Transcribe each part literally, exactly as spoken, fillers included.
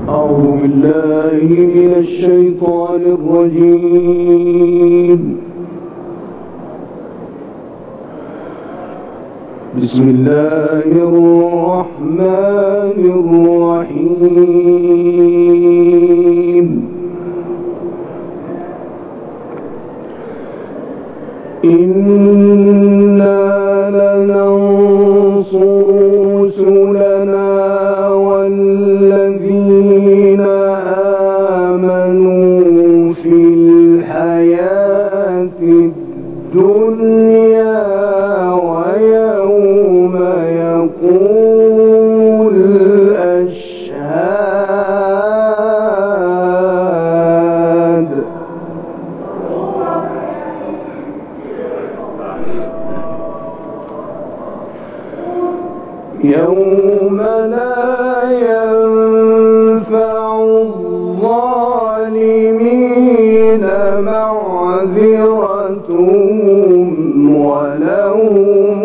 أعوذ بالله من الشيطان الرجيم. بسم الله الرحمن الرحيم. إنا لننصر رسلنا والذين آمنوا في الحياة الدنيا ويوم يقول الأشهاد. يوم لا ينفع الظالمين معذرتهم ولهم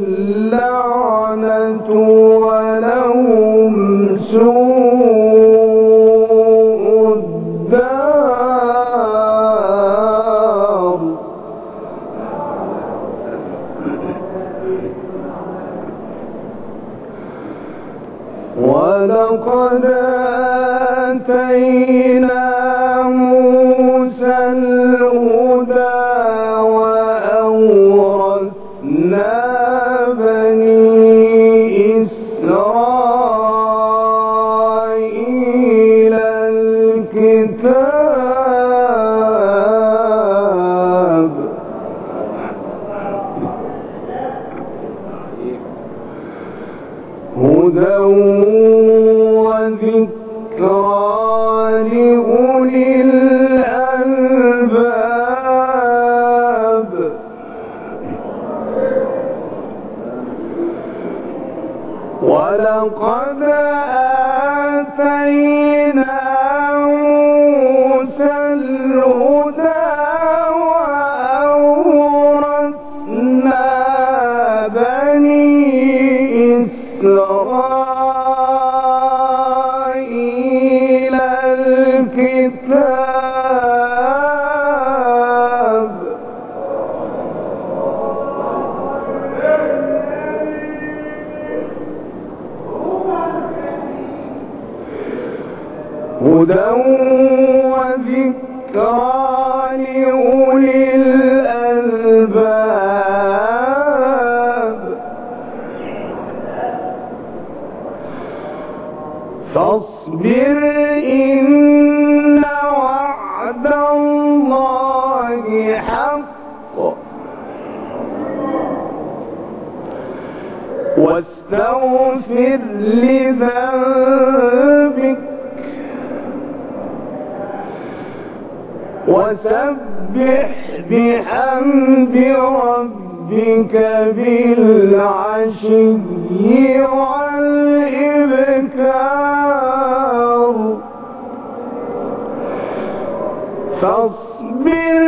اللعنة ولهم سوء الدار. ولقد آتينا موسى الهدى وأورثنا بني إسرائيل الكتاب. هدى وذكرى لأولي الألباب. ولقد آتينا موسى الهدى وأورثنا بني إسرائيل الكتاب. هدى وذكرى لأولي الألباب. فاصبر إن وعد الله حق واستغفر لذنبك وسبح بحمد ربك بالعشي والإبكار. فاصبر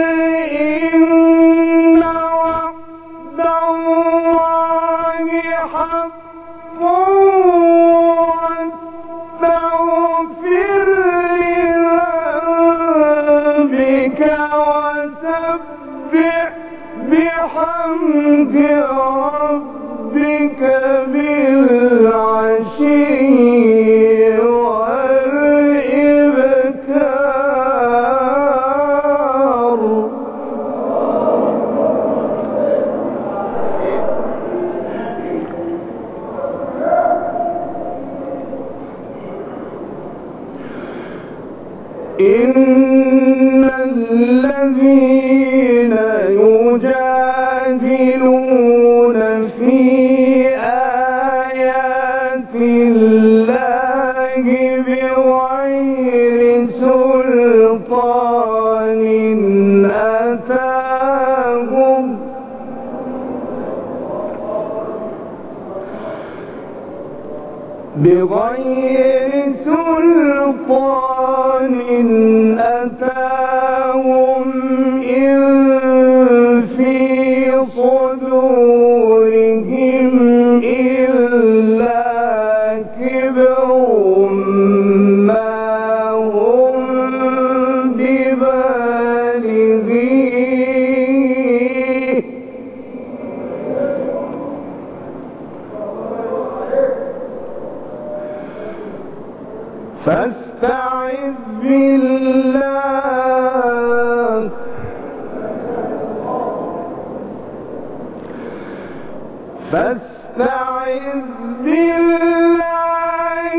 إن وعد الله حق واستغفر لذنبك وسبح بحمد ربك بالعشي والإبكار. إن الذين يجادلون في آيات الله بغير سلطان أتاهم بغير سلطان أتاهم إن في صدورهم إلا كبر فاستعذ بالله فاستعذ بالله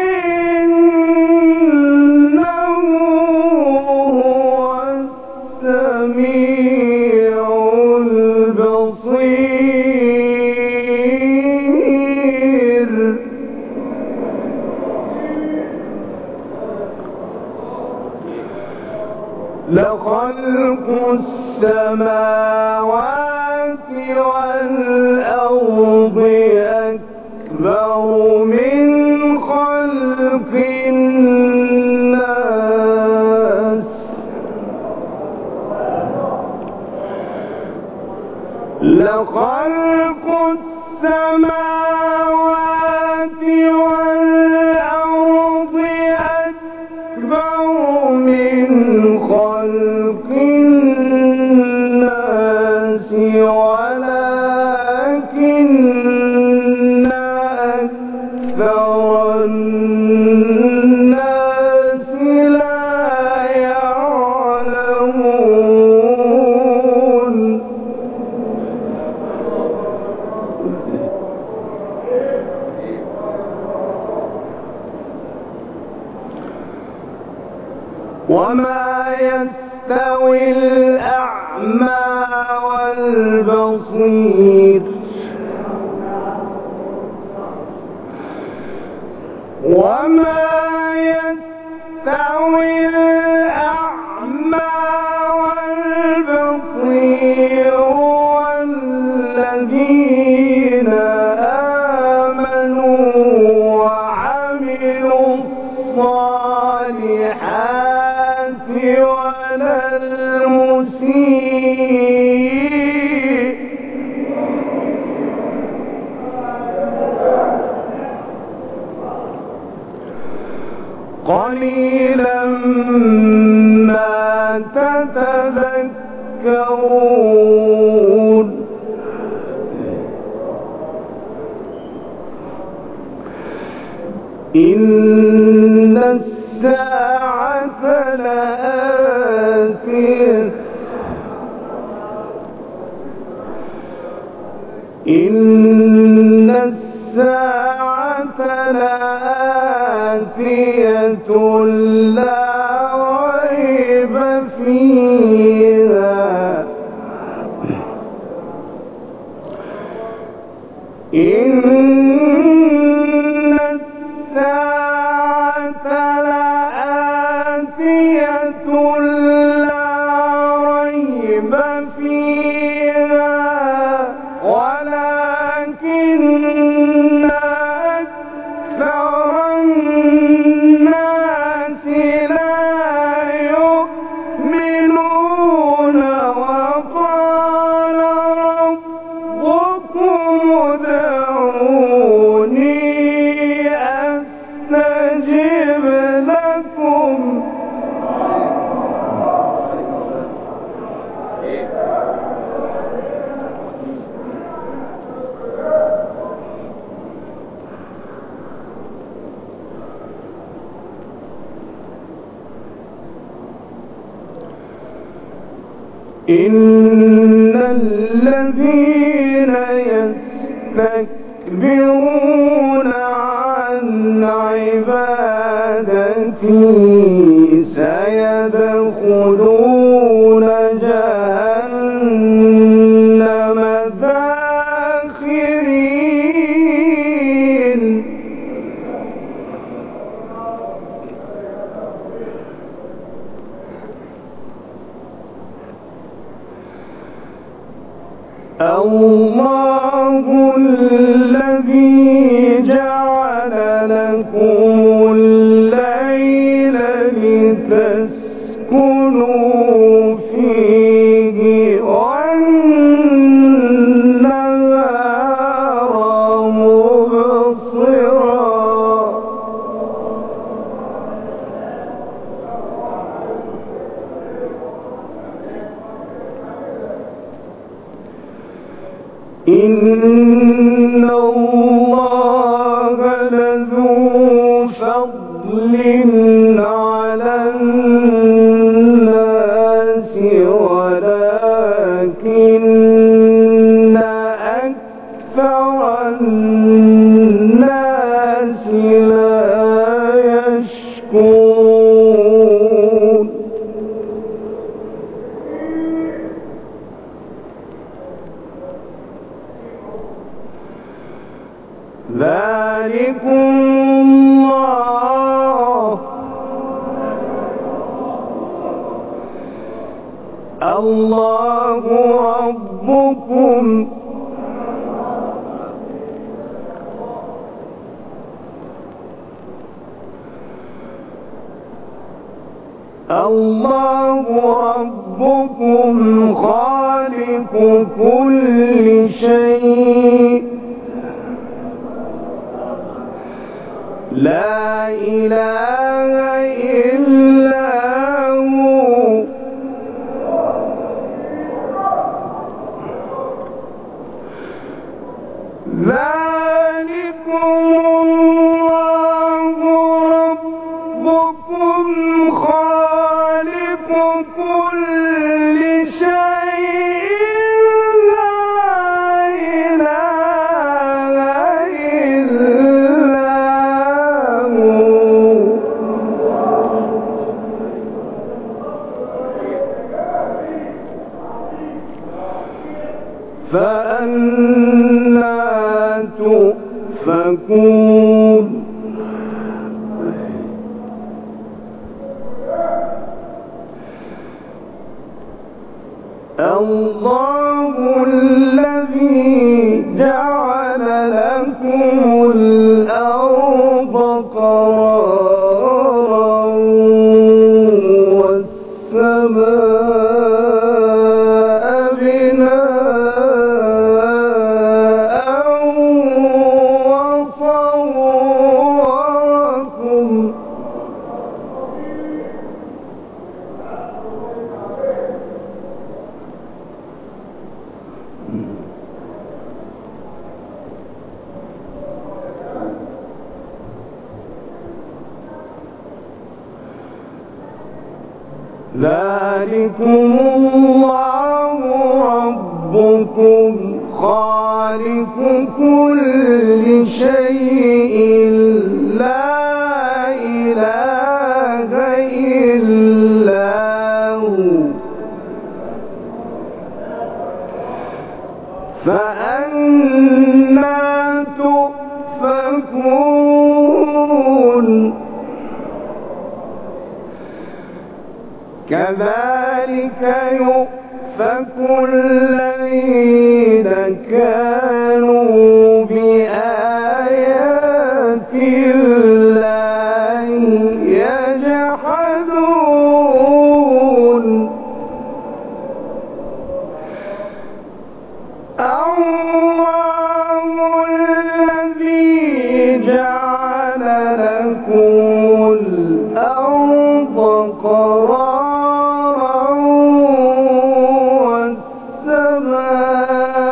إنه هو السميع البصير. لخلق السماوات والأرض أكبر من خلق الناس لخلق السماوات والأرض أكبر من خلق الناس ولكن أكثر الناس لا يعلمون. وما يستوي الأعمى والبصير وما يستوي الأعمى والبصير والذين آمنوا وعملوا الصالحات ولا المسيء قليلا ما تتذكرون. إن الساعة لآتية إن الساعة لآتية لا ريب فيها إن الساعة لآتية لا ريب فيها ولكن أكثر الناس لا يؤمنون. وقال ربكم ادعوني أستجب لكم. إن الذين يستكبرون عن عبادتي سيدخلون جهنم داخرين. الله الذي جعل لكم الليل لتسكنوا فيه والنهار مبصرا. إن الله لذو فضل فضل على الناس ولكن أكثر الناس لا يشكرون ذلكم الله الله ربكم الله ربكم خالق كل شيء لا إله إلا هو ذلكم الله ربكم خالق كل شيء لا إله إلا هو فأنى تؤفكون الله الذي جعل لكم الأرض قرارا والسماء بناء وصوركم ذلكم الله ربكم خالق كل شيء لا إله إلا هو فأنى تؤفكون كذلك يؤفك الذين كانوا بآيات الله يجحدون الله الذي جعل لكم الأرض قرارا والسماء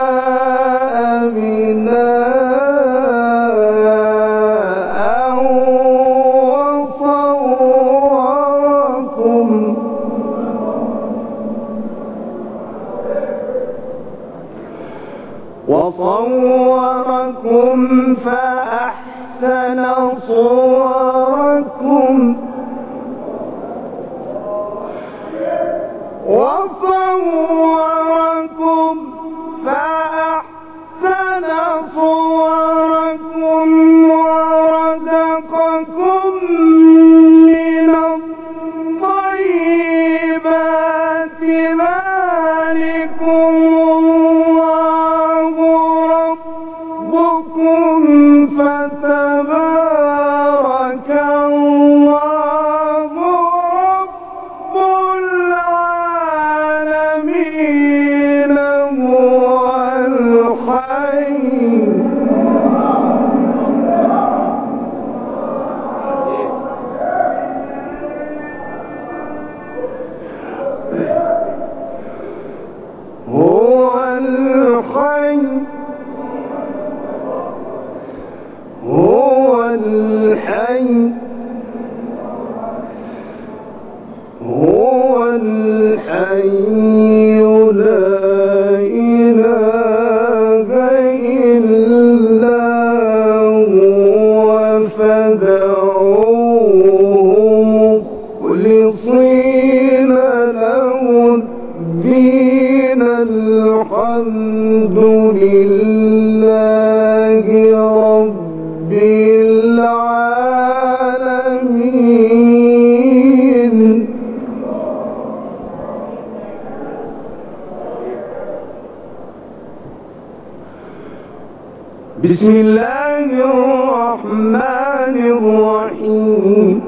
بسم الله الرحمن الرحيم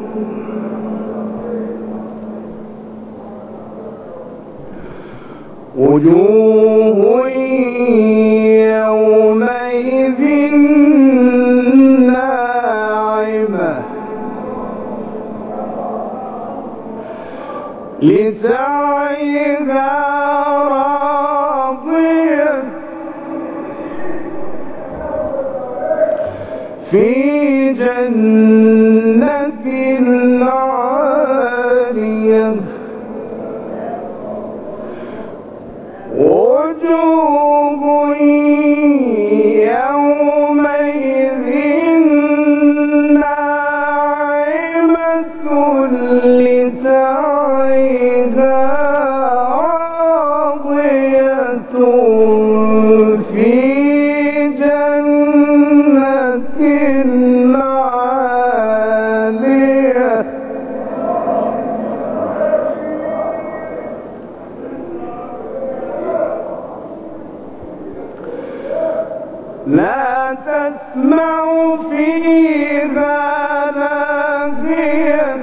وجوه يومئذ ناعمة لسعيها راضية في جنة عالية وجوه يومئذ ناعمة لسعيها راضية في جنة عالية لا تسمع فيها لاغية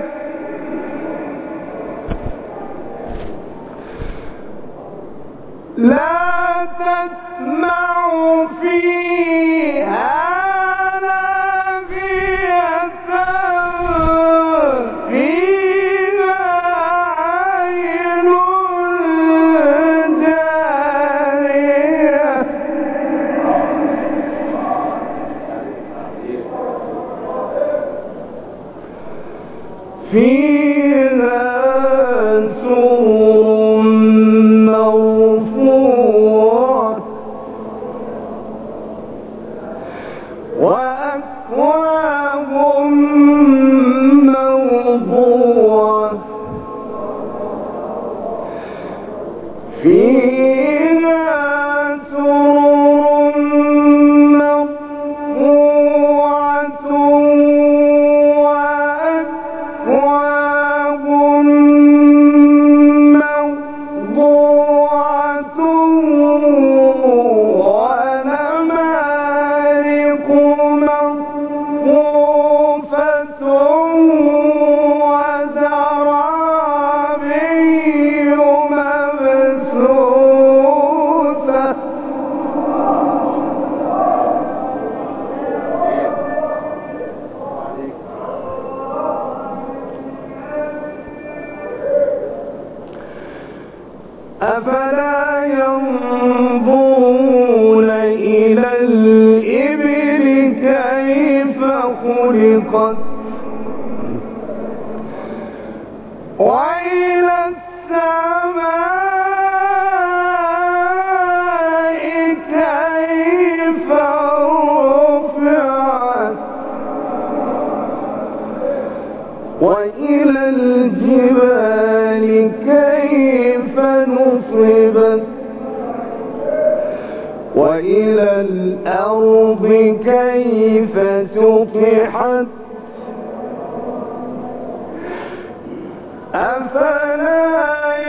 لا تسمع فيها لاغية فيها عين جارية فيها سرر مرفوعة وأكواب موضوعة فيها سرر مرفوعة وأكواب موضوعة ونمارق مصفوفة وزرابي مبثوثة أفلا ينظرون إلى الإبل كيف خلقت وإلى السماء كيف رفعت وإلى الجبال كيف نصبت وإلى الأرض كيف سطحت أفلا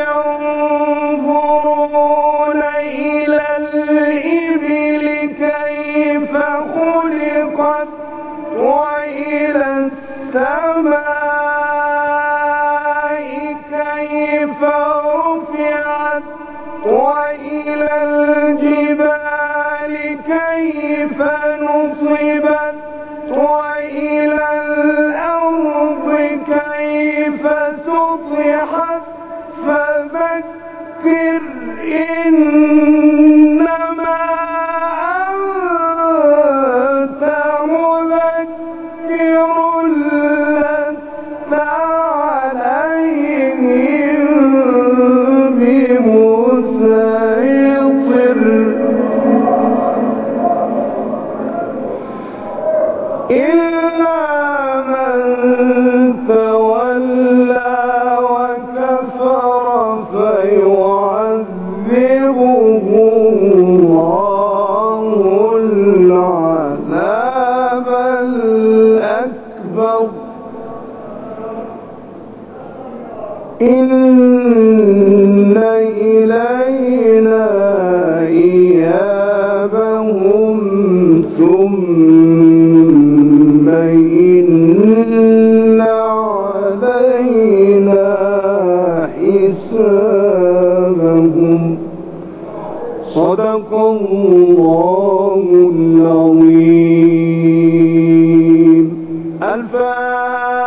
ينظرون إلى الإبل كيف خلقت وإلى السماء كيف رفعت وإلى الجبال كيف نصبت وإلى الأرض كيف سطحت فذكر إنما أنت مذكر لست عليهم بمسيطر إلا من تولى وكفر فيعذبه الله العذاب الأكبر إن إلينا إيابهم ثم علينا حسابهم. صدق الله العظيم. الفاتحة.